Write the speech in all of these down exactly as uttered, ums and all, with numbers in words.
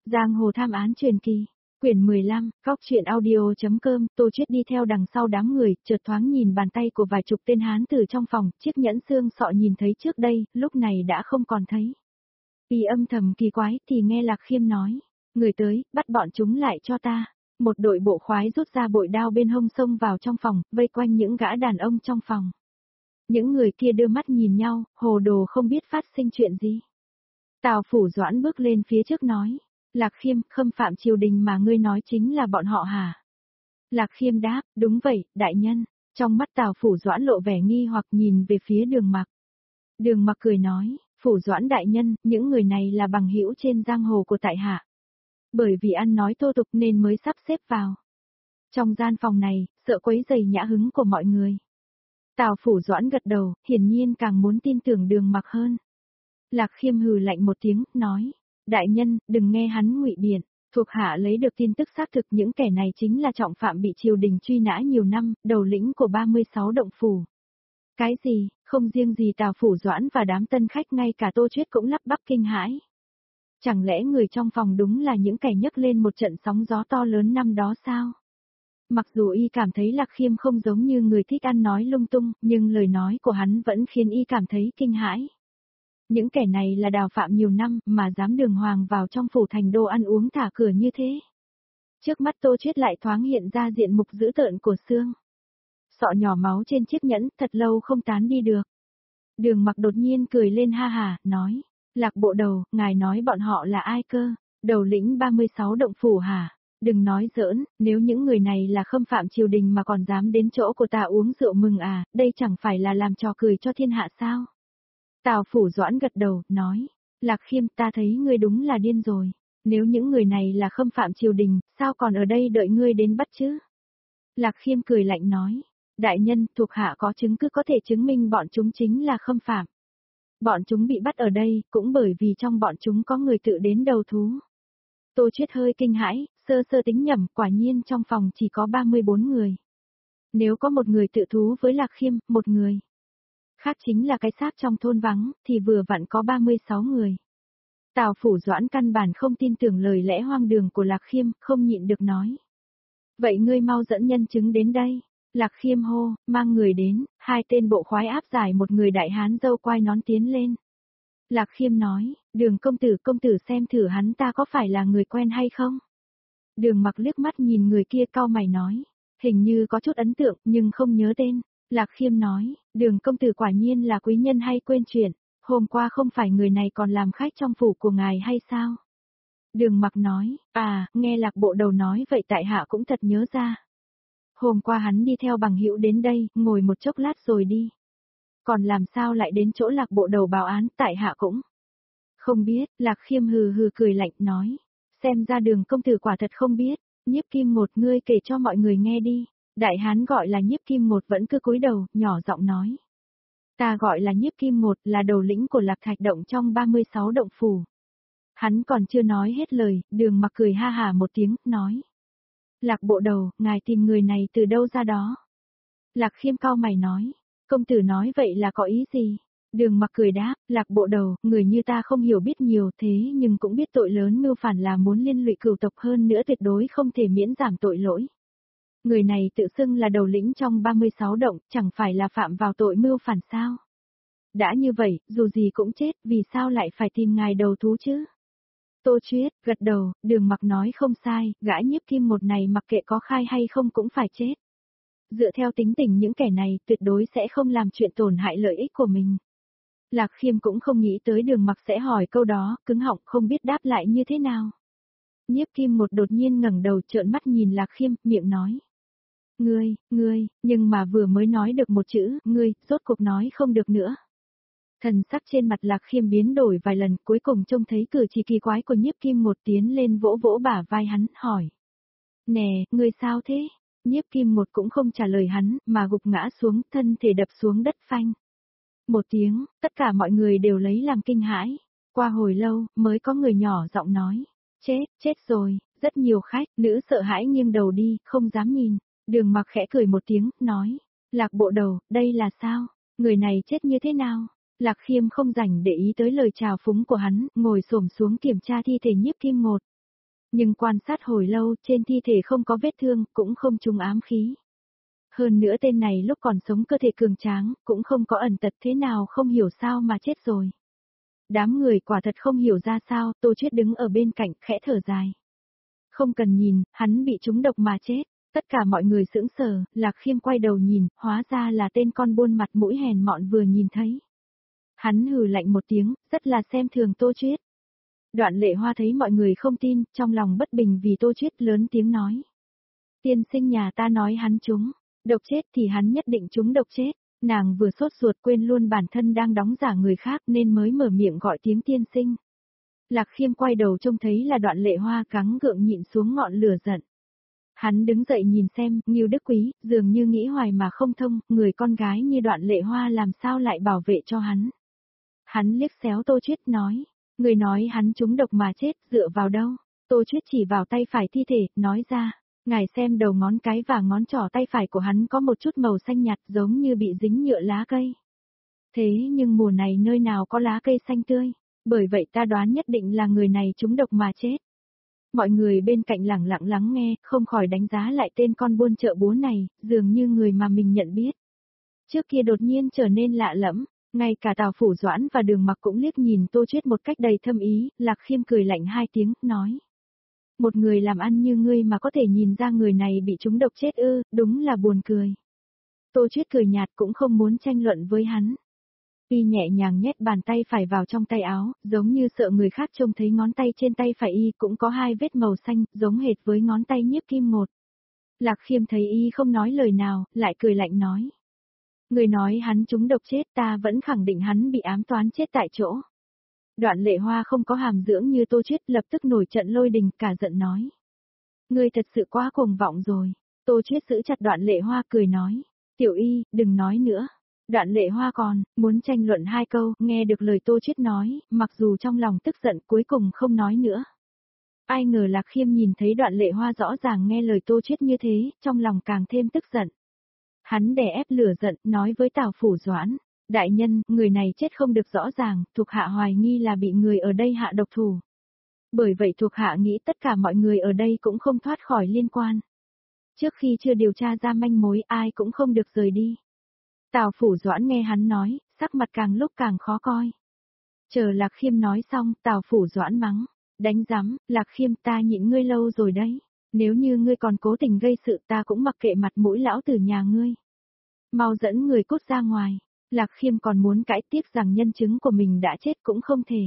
Giang hồ tham án truyền kỳ, quyển mười lăm, góc truyện audio.com, Tô Chiết đi theo đằng sau đám người, chợt thoáng nhìn bàn tay của vài chục tên hán tử trong phòng, chiếc nhẫn xương sọ nhìn thấy trước đây, lúc này đã không còn thấy. Y âm thầm kỳ quái thì nghe Lạc Khiêm nói, người tới, bắt bọn chúng lại cho ta. Một đội bộ khoái rút ra bội đao bên hông xông vào trong phòng, vây quanh những gã đàn ông trong phòng. Những người kia đưa mắt nhìn nhau, hồ đồ không biết phát sinh chuyện gì. Tào Phủ Doãn bước lên phía trước nói, Lạc Khiêm, khâm phạm triều đình mà ngươi nói chính là bọn họ hả? Lạc Khiêm đáp, đúng vậy, đại nhân. Trong mắt Tào Phủ Doãn lộ vẻ nghi hoặc nhìn về phía Đường Mặc. Đường Mặc cười nói, Phủ Doãn đại nhân, những người này là bằng hữu trên giang hồ của tại hạ. Bởi vì ăn nói thô tục nên mới sắp xếp vào. Trong gian phòng này, sợ quấy rầy nhã hứng của mọi người. Tào Phủ Doãn gật đầu, hiển nhiên càng muốn tin tưởng Đường Mặc hơn. Lạc Khiêm hừ lạnh một tiếng, nói, đại nhân, đừng nghe hắn ngụy biện, thuộc hạ lấy được tin tức xác thực những kẻ này chính là trọng phạm bị triều đình truy nã nhiều năm, đầu lĩnh của ba mươi sáu động phủ. Cái gì, không riêng gì Tào Phủ Doãn và đám tân khách, ngay cả Tô Chiết cũng lắp bắp kinh hãi. Chẳng lẽ người trong phòng đúng là những kẻ nhấc lên một trận sóng gió to lớn năm đó sao? Mặc dù y cảm thấy Lạc Khiêm không giống như người thích ăn nói lung tung, nhưng lời nói của hắn vẫn khiến y cảm thấy kinh hãi. Những kẻ này là đào phạm nhiều năm mà dám đường hoàng vào trong phủ thành đô ăn uống thả cửa như thế. Trước mắt Tô Chiết lại thoáng hiện ra diện mục dữ tợn của xương. Sọ nhỏ máu trên chiếc nhẫn thật lâu không tán đi được. Đường Mặc đột nhiên cười lên ha hà, nói, Lạc bộ đầu, ngài nói bọn họ là ai cơ? Đầu lĩnh ba mươi sáu động phủ hả? Đừng nói giỡn, nếu những người này là khâm phạm triều đình mà còn dám đến chỗ của ta uống rượu mừng à, đây chẳng phải là làm trò cười cho thiên hạ sao? Tào Phủ Doãn gật đầu, nói, Lạc Khiêm, ta thấy ngươi đúng là điên rồi. Nếu những người này là khâm phạm triều đình, sao còn ở đây đợi ngươi đến bắt chứ? Lạc Khiêm cười lạnh nói, đại nhân, thuộc hạ có chứng cứ có thể chứng minh bọn chúng chính là khâm phạm. Bọn chúng bị bắt ở đây, cũng bởi vì trong bọn chúng có người tự đến đầu thú. Tô Chiết hơi kinh hãi, sơ sơ tính nhẩm, quả nhiên trong phòng chỉ có ba mươi bốn người. Nếu có một người tự thú với Lạc Khiêm, một người khác chính là cái xác trong thôn vắng, thì vừa vặn có ba mươi sáu người. Tào Phủ Doãn căn bản không tin tưởng lời lẽ hoang đường của Lạc Khiêm, không nhịn được nói. Vậy ngươi mau dẫn nhân chứng đến đây. Lạc Khiêm hô, mang người đến, hai tên bộ khoái áp giải một người đại hán râu quai nón tiến lên. Lạc Khiêm nói, Đường công tử, công tử xem thử hắn ta có phải là người quen hay không? Đường Mặc liếc mắt nhìn người kia cau mày nói, hình như có chút ấn tượng nhưng không nhớ tên. Lạc Khiêm nói, Đường công tử quả nhiên là quý nhân hay quên chuyện, hôm qua không phải người này còn làm khách trong phủ của ngài hay sao? Đường Mặc nói, à, nghe Lạc bộ đầu nói vậy tại hạ cũng thật nhớ ra. Hôm qua hắn đi theo bằng hữu đến đây, ngồi một chốc lát rồi đi. Còn làm sao lại đến chỗ Lạc bộ đầu báo án, tại hạ cũng không biết. Lạc Khiêm hừ hừ cười lạnh nói, xem ra Đường công tử quả thật không biết. Nhiếp Kim Một, ngươi kể cho mọi người nghe đi. Đại hán gọi là Nhiếp Kim Một vẫn cứ cúi đầu, nhỏ giọng nói. Ta gọi là Nhiếp Kim Một, là đầu lĩnh của Lạc Thạch động trong ba mươi sáu động phủ. Hắn còn chưa nói hết lời, Đường Mặc cười ha hà một tiếng, nói. Lạc bộ đầu, ngài tìm người này từ đâu ra đó? Lạc Khiêm cau mày nói, công tử nói vậy là có ý gì? Đường Mặc cười đáp, Lạc bộ đầu, người như ta không hiểu biết nhiều thế nhưng cũng biết tội lớn mưu phản là muốn liên lụy cửu tộc, hơn nữa tuyệt đối không thể miễn giảm tội lỗi. Người này tự xưng là đầu lĩnh trong ba mươi sáu động, chẳng phải là phạm vào tội mưu phản sao? Đã như vậy, dù gì cũng chết, vì sao lại phải tìm ngài đầu thú chứ? Tô Chiết gật đầu, Đường Mặc nói không sai, gã Nhiếp Kim Một này mặc kệ có khai hay không cũng phải chết. Dựa theo tính tình những kẻ này, tuyệt đối sẽ không làm chuyện tổn hại lợi ích của mình. Lạc Khiêm cũng không nghĩ tới Đường Mặc sẽ hỏi câu đó, cứng họng không biết đáp lại như thế nào. Nhiếp Kim Một đột nhiên ngẩng đầu trợn mắt nhìn Lạc Khiêm, miệng nói. Ngươi, ngươi, nhưng mà vừa mới nói được một chữ, ngươi, rốt cuộc nói không được nữa. Thần sắc trên mặt Lạc Khiêm biến đổi vài lần, cuối cùng trông thấy cử chỉ kỳ quái của Nhiếp Kim Một tiến lên vỗ vỗ bả vai hắn, hỏi. Nè, ngươi sao thế? Nhiếp Kim Một cũng không trả lời hắn, mà gục ngã xuống, thân thể đập xuống đất phanh. Một tiếng, tất cả mọi người đều lấy làm kinh hãi. Qua hồi lâu, mới có người nhỏ giọng nói. Chết, chết rồi, rất nhiều khách, nữ sợ hãi nghiêng đầu đi, không dám nhìn. Đường Mặc khẽ cười một tiếng, nói. Lạc bộ đầu, đây là sao? Người này chết như thế nào? Lạc Khiêm không rảnh để ý tới lời chào phúng của hắn, ngồi xổm xuống kiểm tra thi thể Nhiếp Kim Một. Nhưng quan sát hồi lâu, trên thi thể không có vết thương, cũng không trúng ám khí. Hơn nữa tên này lúc còn sống cơ thể cường tráng, cũng không có ẩn tật thế nào không hiểu sao mà chết rồi. Đám người quả thật không hiểu ra sao, Tô Chuyết đứng ở bên cạnh khẽ thở dài. Không cần nhìn, hắn bị trúng độc mà chết. Tất cả mọi người sững sờ, Lạc Khiêm quay đầu nhìn, hóa ra là tên con buôn mặt mũi hèn mọn vừa nhìn thấy. Hắn hừ lạnh một tiếng, rất là xem thường Tô Chuyết. Đoạn Lệ Hoa thấy mọi người không tin, trong lòng bất bình vì Tô Chuyết lớn tiếng nói. Tiên sinh nhà ta nói hắn trúng độc chết thì hắn nhất định trúng độc chết. Nàng vừa sốt ruột quên luôn bản thân đang đóng giả người khác nên mới mở miệng gọi tiếng tiên sinh. Lạc Khiêm quay đầu trông thấy là Đoạn Lệ Hoa gắng gượng nhịn xuống ngọn lửa giận. Hắn đứng dậy nhìn xem, Ngưu Đức Quý, dường như nghĩ hoài mà không thông, người con gái như Đoạn Lệ Hoa làm sao lại bảo vệ cho hắn. Hắn liếc xéo Tô Chuyết nói, người nói hắn trúng độc mà chết, dựa vào đâu? Tô Chuyết chỉ vào tay phải thi thể, nói ra, ngài xem đầu ngón cái và ngón trỏ tay phải của hắn có một chút màu xanh nhạt giống như bị dính nhựa lá cây. Thế nhưng mùa này nơi nào có lá cây xanh tươi, bởi vậy ta đoán nhất định là người này trúng độc mà chết. Mọi người bên cạnh lẳng lặng lắng nghe, không khỏi đánh giá lại tên con buôn chợ búa này, dường như người mà mình nhận biết. Trước kia đột nhiên trở nên lạ lẫm, ngay cả Tào Phủ Doãn và Đường Mặc cũng liếc nhìn Tô Chuyết một cách đầy thâm ý, Lạc Khiêm cười lạnh hai tiếng, nói. Một người làm ăn như ngươi mà có thể nhìn ra người này bị trúng độc chết ư, đúng là buồn cười. Tô Chuyết cười nhạt cũng không muốn tranh luận với hắn. Y nhẹ nhàng nhét bàn tay phải vào trong tay áo, giống như sợ người khác trông thấy ngón tay trên tay phải y cũng có hai vết màu xanh, giống hệt với ngón tay nhiếp kim ngột. Lạc Khiêm thấy y không nói lời nào, lại cười lạnh nói. Người nói hắn trúng độc chết, ta vẫn khẳng định hắn bị ám toán chết tại chỗ. Đoạn Lệ Hoa không có hàm dưỡng như Tô Chuyết, lập tức nổi trận lôi đình, cả giận nói. Ngươi thật sự quá cuồng vọng rồi. Tô Chuyết giữ chặt Đoạn Lệ Hoa cười nói. Tiểu y, đừng nói nữa. Đoạn Lệ Hoa còn, muốn tranh luận hai câu, nghe được lời Tô Chuyết nói, mặc dù trong lòng tức giận cuối cùng không nói nữa. Ai ngờ Lạc Khiêm nhìn thấy Đoạn Lệ Hoa rõ ràng nghe lời Tô Chuyết như thế, trong lòng càng thêm tức giận. Hắn đè ép lửa giận, nói với Tào Phủ Doãn. Đại nhân, người này chết không được rõ ràng, thuộc hạ hoài nghi là bị người ở đây hạ độc thủ. Bởi vậy thuộc hạ nghĩ tất cả mọi người ở đây cũng không thoát khỏi liên quan. Trước khi chưa điều tra ra manh mối ai cũng không được rời đi. Tào Phủ Doãn nghe hắn nói, sắc mặt càng lúc càng khó coi. Chờ Lạc Khiêm nói xong, Tào Phủ Doãn mắng. Đánh rắm, Lạc Khiêm ta nhịn ngươi lâu rồi đấy. Nếu như ngươi còn cố tình gây sự ta cũng mặc kệ mặt mũi lão tử nhà ngươi. Mau dẫn người cút ra ngoài. Lạc Khiêm còn muốn cãi tiếc rằng nhân chứng của mình đã chết cũng không thể.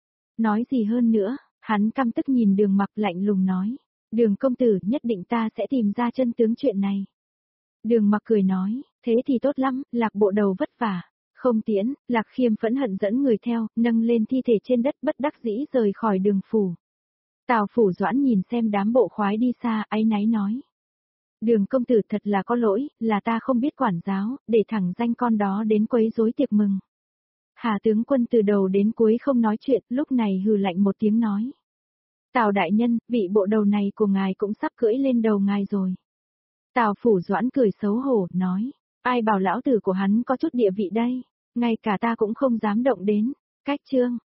Nói gì hơn nữa, hắn căm tức nhìn Đường Mặc lạnh lùng nói. Đường công tử, nhất định ta sẽ tìm ra chân tướng chuyện này. Đường Mặc cười nói, thế thì tốt lắm, Lạc bộ đầu vất vả. Không tiễn, Lạc Khiêm phẫn hận dẫn người theo, nâng lên thi thể trên đất bất đắc dĩ rời khỏi Đường phủ. Tào Phủ Doãn nhìn xem đám bộ khoái đi xa, áy náy nói. Đường công tử thật là có lỗi, là ta không biết quản giáo, để thẳng danh con đó đến quấy rối tiệc mừng. Hà tướng quân từ đầu đến cuối không nói chuyện, lúc này hừ lạnh một tiếng nói. Tào đại nhân, vị bộ đầu này của ngài cũng sắp cưỡi lên đầu ngài rồi. Tào Phủ Doãn cười xấu hổ, nói. Ai bảo lão tử của hắn có chút địa vị đây, ngay cả ta cũng không dám động đến. Cách chương.